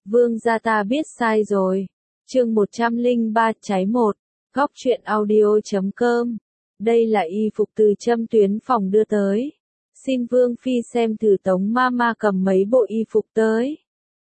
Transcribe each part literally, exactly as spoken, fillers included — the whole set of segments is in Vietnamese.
Vương gia ta biết sai rồi. Chương một trăm lẻ ba cháy một. Góc truyện audio chấm com. Đây là y phục từ Châm Tuyến phòng đưa tới. Xin Vương phi xem thử Tống Mama cầm mấy bộ y phục tới.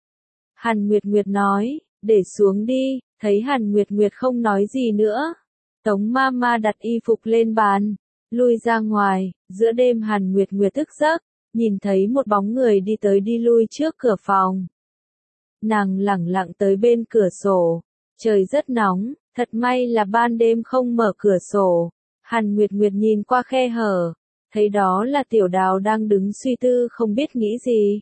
Hàn Nguyệt Nguyệt nói, để xuống đi. Thấy Hàn Nguyệt Nguyệt không nói gì nữa, Tống Mama đặt y phục lên bàn, lui ra ngoài. Giữa đêm Hàn Nguyệt Nguyệt thức giấc, nhìn thấy một bóng người đi tới đi lui trước cửa phòng. Nàng lẳng lặng tới bên cửa sổ. Trời rất nóng, thật may là ban đêm không mở cửa sổ. Hàn Nguyệt Nguyệt nhìn qua khe hở, thấy đó là Tiểu Đào đang đứng suy tư không biết nghĩ gì.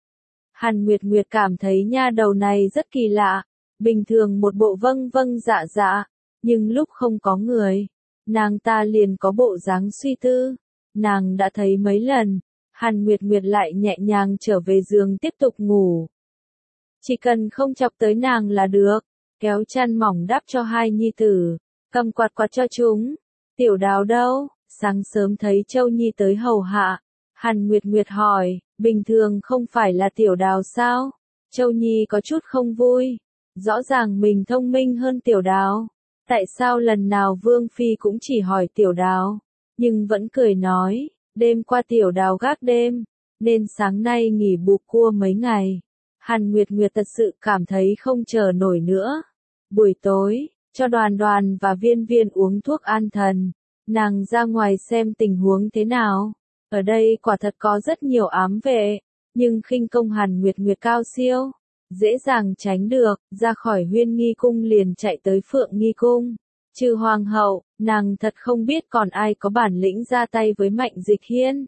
Hàn Nguyệt Nguyệt cảm thấy nha đầu này rất kỳ lạ. Bình thường một bộ vâng vâng dạ dạ, nhưng lúc không có người, nàng ta liền có bộ dáng suy tư. Nàng đã thấy mấy lần. Hàn Nguyệt Nguyệt lại nhẹ nhàng trở về giường tiếp tục ngủ. Chỉ cần không chọc tới nàng là được. Kéo chăn mỏng đắp cho hai nhi tử, cầm quạt quạt cho chúng. Tiểu Đào đâu? Sáng sớm thấy Châu Nhi tới hầu hạ. Hàn Nguyệt Nguyệt hỏi, bình thường không phải là Tiểu Đào sao? Châu Nhi có chút không vui. Rõ ràng mình thông minh hơn Tiểu Đào. Tại sao lần nào Vương phi cũng chỉ hỏi Tiểu Đào, nhưng vẫn cười nói, đêm qua Tiểu Đào gác đêm, nên sáng nay nghỉ bù cua mấy ngày. Hàn Nguyệt Nguyệt thật sự cảm thấy không chờ nổi nữa. Buổi tối, cho Đoàn Đoàn và Viên Viên uống thuốc an thần, nàng ra ngoài xem tình huống thế nào. Ở đây quả thật có rất nhiều ám vệ, nhưng khinh công Hàn Nguyệt Nguyệt cao siêu, dễ dàng tránh được. Ra khỏi Huyên Nghi Cung liền chạy tới Phượng Nghi Cung. Trừ Hoàng hậu, nàng thật không biết còn ai có bản lĩnh ra tay với Mạnh Dịch Hiên.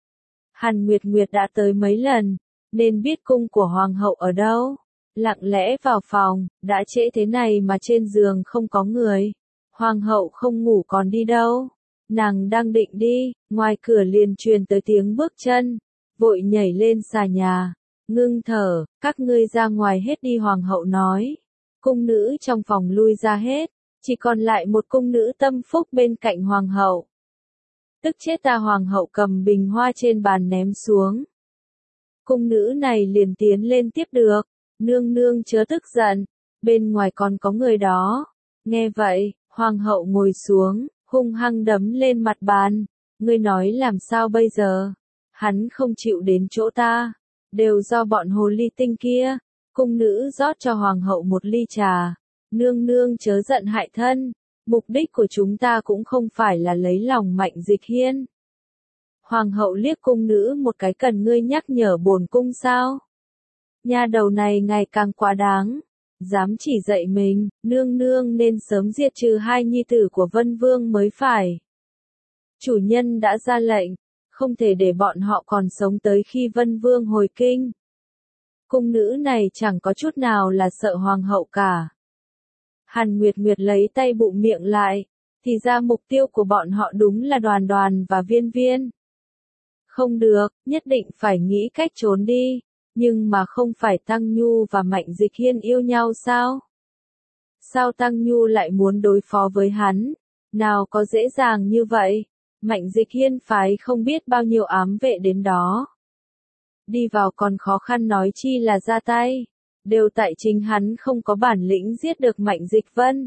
Hàn Nguyệt Nguyệt đã tới mấy lần, nên biết cung của Hoàng hậu ở đâu. Lặng lẽ vào phòng, đã trễ thế này mà trên giường không có người. Hoàng hậu không ngủ còn đi đâu. Nàng đang định đi, ngoài cửa liền truyền tới tiếng bước chân. Vội nhảy lên xà nhà, ngưng thở, các ngươi ra ngoài hết đi. Hoàng hậu nói. Cung nữ trong phòng lui ra hết, chỉ còn lại một cung nữ tâm phúc bên cạnh Hoàng hậu. Tức chết ta! Hoàng hậu cầm bình hoa trên bàn ném xuống. Cung nữ này liền tiến lên tiếp được. Nương nương chớ tức giận, bên ngoài còn có người đó. Nghe vậy, Hoàng hậu ngồi xuống, hung hăng đấm lên mặt bàn. Ngươi nói làm sao bây giờ? Hắn không chịu đến chỗ ta, đều do bọn hồ ly tinh kia. Cung nữ rót cho Hoàng hậu một ly trà. Nương nương chớ giận hại thân, mục đích của chúng ta cũng không phải là lấy lòng Mạnh Dịch Hiên. Hoàng hậu liếc cung nữ một cái, cần ngươi nhắc nhở bổn cung sao? Nha đầu này ngày càng quá đáng, dám chỉ dạy mình. Nương nương nên sớm diệt trừ hai nhi tử của Vân Vương mới phải. Chủ nhân đã ra lệnh, không thể để bọn họ còn sống tới khi Vân Vương hồi kinh. Cung nữ này chẳng có chút nào là sợ Hoàng hậu cả. Hàn Nguyệt Nguyệt lấy tay bụm miệng lại, thì ra mục tiêu của bọn họ đúng là Đoàn Đoàn và Viên Viên. Không được, nhất định phải nghĩ cách trốn đi. Nhưng mà không phải Tăng Nhu và Mạnh Dịch Hiên yêu nhau sao? Sao Tăng Nhu lại muốn đối phó với hắn? Nào có dễ dàng như vậy. Mạnh Dịch Hiên phái không biết bao nhiêu ám vệ đến đó. Đi vào còn khó khăn nói chi là ra tay. Đều tại chính hắn không có bản lĩnh giết được Mạnh Dịch Vân.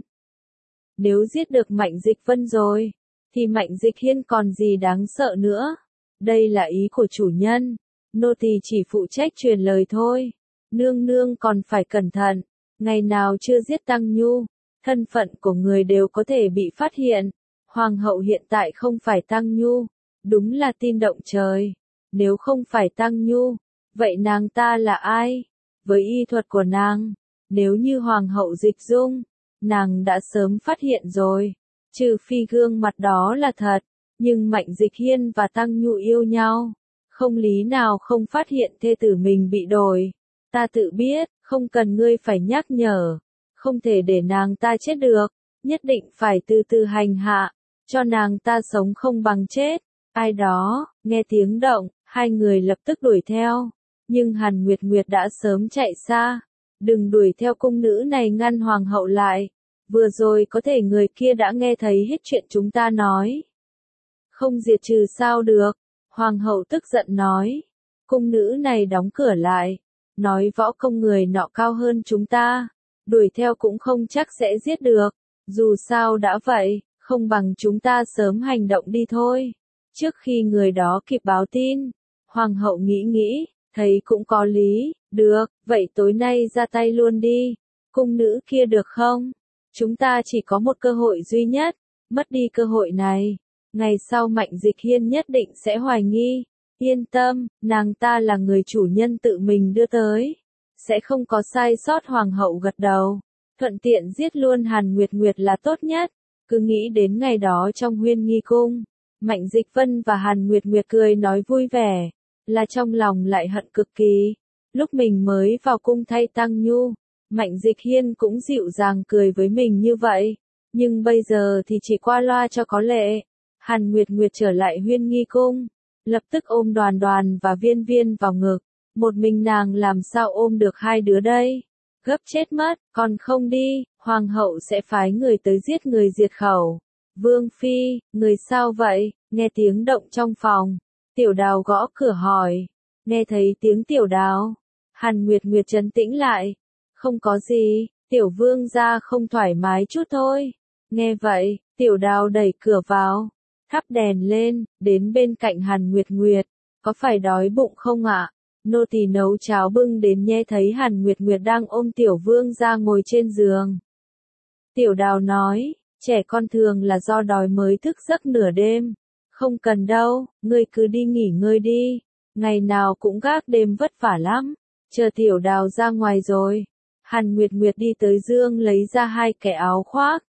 Nếu giết được Mạnh Dịch Vân rồi, thì Mạnh Dịch Hiên còn gì đáng sợ nữa. Đây là ý của chủ nhân. Nô tỳ chỉ phụ trách truyền lời thôi. Nương nương còn phải cẩn thận. Ngày nào chưa giết Tăng Nhu, thân phận của người đều có thể bị phát hiện. Hoàng hậu hiện tại không phải Tăng Nhu, đúng là tin động trời. Nếu không phải Tăng Nhu, vậy nàng ta là ai? Với y thuật của nàng, nếu như Hoàng hậu Dịch Dung, nàng đã sớm phát hiện rồi. Trừ phi gương mặt đó là thật, nhưng Mạnh Dịch Hiên và Tăng Nhu yêu nhau. Không lý nào không phát hiện thê tử mình bị đổi. Ta tự biết, không cần ngươi phải nhắc nhở. Không thể để nàng ta chết được. Nhất định phải từ từ hành hạ, cho nàng ta sống không bằng chết. Ai đó, nghe tiếng động, hai người lập tức đuổi theo. Nhưng Hàn Nguyệt Nguyệt đã sớm chạy xa. Đừng đuổi theo, cung nữ này ngăn Hoàng hậu lại. Vừa rồi có thể người kia đã nghe thấy hết chuyện chúng ta nói. Không diệt trừ sao được? Hoàng hậu tức giận nói. Cung nữ này đóng cửa lại, nói võ công người nọ cao hơn chúng ta, đuổi theo cũng không chắc sẽ giết được, dù sao đã vậy, không bằng chúng ta sớm hành động đi thôi, trước khi người đó kịp báo tin. Hoàng hậu nghĩ nghĩ, thấy cũng có lý, được, vậy tối nay ra tay luôn đi, cung nữ kia được không? Chúng ta chỉ có một cơ hội duy nhất, mất đi cơ hội này, ngày sau Mạnh Dịch Hiên nhất định sẽ hoài nghi. Yên tâm, nàng ta là người chủ nhân tự mình đưa tới, sẽ không có sai sót. Hoàng hậu gật đầu, thuận tiện giết luôn Hàn Nguyệt Nguyệt là tốt nhất. Cứ nghĩ đến ngày đó trong Huyên Nghi Cung, Mạnh Dịch Vân và Hàn Nguyệt Nguyệt cười nói vui vẻ, là trong lòng lại hận cực kỳ. Lúc mình mới vào cung thay Tăng Nhu, Mạnh Dịch Hiên cũng dịu dàng cười với mình như vậy, nhưng bây giờ thì chỉ qua loa cho có lệ. Hàn Nguyệt Nguyệt trở lại Huyên Nghi Cung, lập tức ôm Đoàn Đoàn và Viên Viên vào ngực, một mình nàng làm sao ôm được hai đứa đây, gấp chết mất, còn không đi, hoàng hậu sẽ phái người tới giết người diệt khẩu. Vương Phi, người sao vậy? Nghe tiếng động trong phòng, Tiểu Đào gõ cửa hỏi, nghe thấy tiếng Tiểu Đào, Hàn Nguyệt Nguyệt trấn tĩnh lại, không có gì, Tiểu Vương gia không thoải mái chút thôi. Nghe vậy, Tiểu Đào đẩy cửa vào, thắp đèn lên, đến bên cạnh Hàn Nguyệt Nguyệt, có phải đói bụng không ạ? Nô tỳ nấu cháo bưng đến. Nghe thấy Hàn Nguyệt Nguyệt đang ôm Tiểu Vương gia ngồi trên giường, Tiểu Đào nói, trẻ con thường là do đói mới thức giấc nửa đêm, không cần đâu, ngươi cứ đi nghỉ ngơi đi, ngày nào cũng gác đêm vất vả lắm. Chờ Tiểu Đào ra ngoài rồi, Hàn Nguyệt Nguyệt đi tới giường lấy ra hai cái áo khoác,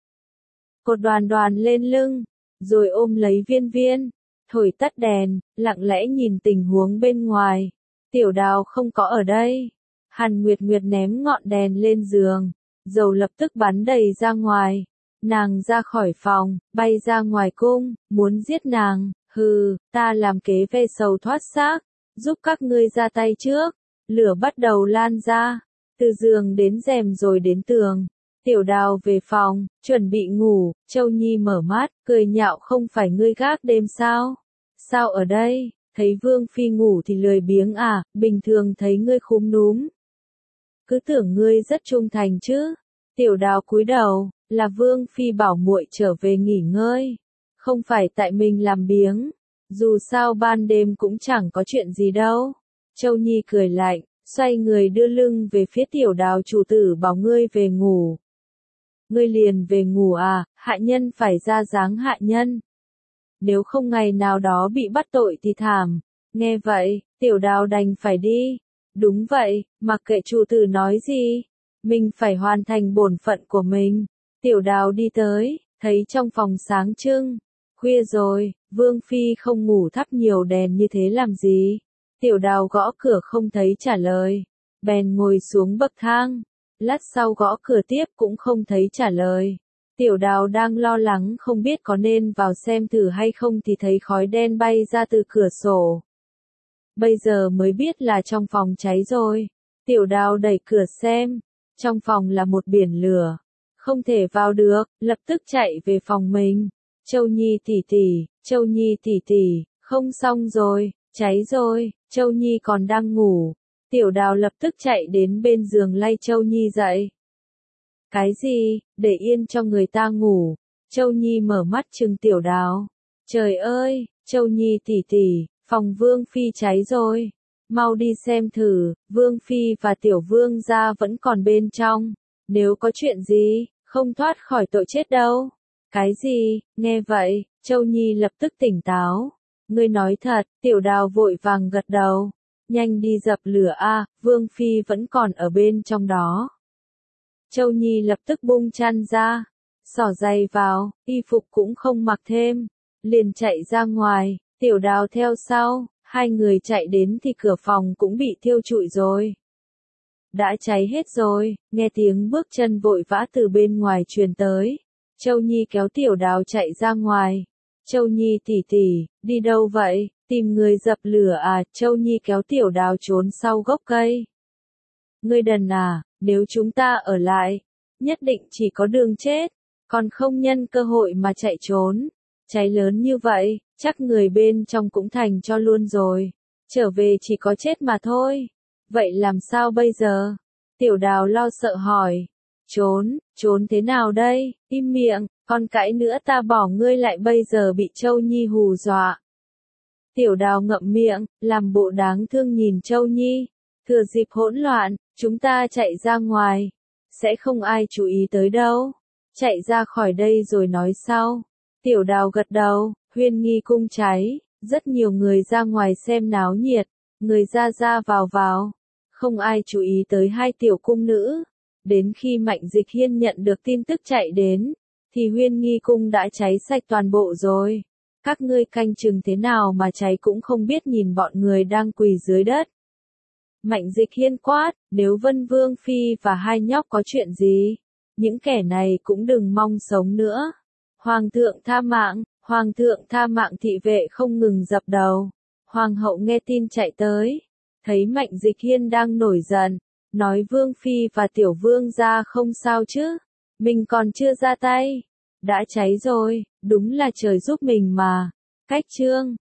cột Đoàn Đoàn lên lưng, rồi ôm lấy Viên Viên, thổi tắt đèn, lặng lẽ nhìn tình huống bên ngoài. Tiểu Đào không có ở đây. Hàn Nguyệt Nguyệt ném ngọn đèn lên giường, dầu lập tức bắn đầy ra ngoài. Nàng ra khỏi phòng, bay ra ngoài cung, muốn giết nàng, hừ, ta làm kế ve sầu thoát xác, giúp các ngươi ra tay trước. Lửa bắt đầu lan ra, từ giường đến rèm rồi đến tường. Tiểu Đào về phòng, chuẩn bị ngủ, Châu Nhi mở mắt, cười nhạo, không phải ngươi gác đêm sao? Sao ở đây? Thấy Vương Phi ngủ thì lười biếng à, bình thường thấy ngươi khúm núm. Cứ tưởng ngươi rất trung thành chứ. Tiểu Đào cúi đầu, là Vương Phi bảo muội trở về nghỉ ngơi. Không phải tại mình làm biếng. Dù sao ban đêm cũng chẳng có chuyện gì đâu. Châu Nhi cười lạnh, xoay người đưa lưng về phía Tiểu Đào, chủ tử bảo ngươi về ngủ. Ngươi liền về ngủ à, hạ nhân phải ra dáng hạ nhân. Nếu không ngày nào đó bị bắt tội thì thảm. Nghe vậy, Tiểu Đào đành phải đi. Đúng vậy, mặc kệ chủ tử nói gì, mình phải hoàn thành bổn phận của mình. Tiểu Đào đi tới, thấy trong phòng sáng trưng. Khuya rồi, Vương Phi không ngủ thắp nhiều đèn như thế làm gì? Tiểu Đào gõ cửa không thấy trả lời, bèn ngồi xuống bậc thang. Lát sau gõ cửa tiếp cũng không thấy trả lời. Tiểu Đào đang lo lắng không biết có nên vào xem thử hay không thì thấy khói đen bay ra từ cửa sổ. Bây giờ mới biết là trong phòng cháy rồi. Tiểu Đào đẩy cửa xem, trong phòng là một biển lửa, không thể vào được, lập tức chạy về phòng mình. Châu Nhi tỷ tỷ, Châu Nhi tỷ tỷ, không xong rồi, cháy rồi. Châu Nhi còn đang ngủ. Tiểu Đào lập tức chạy đến bên giường lay Châu Nhi dậy. Cái gì, để yên cho người ta ngủ. Châu Nhi mở mắt trừng Tiểu Đào. Trời ơi, Châu Nhi tỷ tỷ, phòng Vương Phi cháy rồi. Mau đi xem thử, Vương Phi và Tiểu Vương gia vẫn còn bên trong. Nếu có chuyện gì, không thoát khỏi tội chết đâu. Cái gì, nghe vậy, Châu Nhi lập tức tỉnh táo. Ngươi nói thật, Tiểu Đào vội vàng gật đầu. Nhanh đi dập lửa a, Vương Phi vẫn còn ở bên trong đó. Châu Nhi lập tức bung chăn ra, xỏ giày vào, y phục cũng không mặc thêm, liền chạy ra ngoài. Tiểu Đào theo sau, hai người chạy đến thì cửa phòng cũng bị thiêu trụi rồi. Đã cháy hết rồi, nghe tiếng bước chân vội vã từ bên ngoài truyền tới. Châu Nhi kéo Tiểu Đào chạy ra ngoài. Châu Nhi tỷ tỷ, đi đâu vậy? Tìm người dập lửa à? Châu Nhi kéo Tiểu Đào trốn sau gốc cây. Ngươi đần à, nếu chúng ta ở lại, nhất định chỉ có đường chết, còn không nhân cơ hội mà chạy trốn. Cháy lớn như vậy, chắc người bên trong cũng thành cho luôn rồi. Trở về chỉ có chết mà thôi. Vậy làm sao bây giờ? Tiểu đào lo sợ hỏi. Trốn, trốn thế nào đây? Im miệng, còn cãi nữa ta bỏ ngươi lại bây giờ bị Châu Nhi hù dọa. Tiểu đào ngậm miệng, làm bộ đáng thương nhìn Châu Nhi. Thừa dịp hỗn loạn, chúng ta chạy ra ngoài. Sẽ không ai chú ý tới đâu. Chạy ra khỏi đây rồi nói sau. Tiểu đào gật đầu, Huyên Nghi cung cháy. Rất nhiều người ra ngoài xem náo nhiệt. Người ra ra vào vào. Không ai chú ý tới hai tiểu cung nữ. Đến khi Mạnh Dịch Hiên nhận được tin tức chạy đến, thì Huyên Nghi cung đã cháy sạch toàn bộ rồi. Các ngươi canh chừng thế nào mà cháy cũng không biết, nhìn bọn người đang quỳ dưới đất. Mạnh Dịch Hiên quát, nếu Vân Vương Phi và hai nhóc có chuyện gì, những kẻ này cũng đừng mong sống nữa. Hoàng thượng tha mạng, Hoàng thượng tha mạng, thị vệ không ngừng dập đầu. Hoàng hậu nghe tin chạy tới, thấy Mạnh Dịch Hiên đang nổi giận, nói Vương Phi và Tiểu Vương gia không sao chứ, mình còn chưa ra tay, đã cháy rồi, đúng là trời giúp mình mà. Cách chương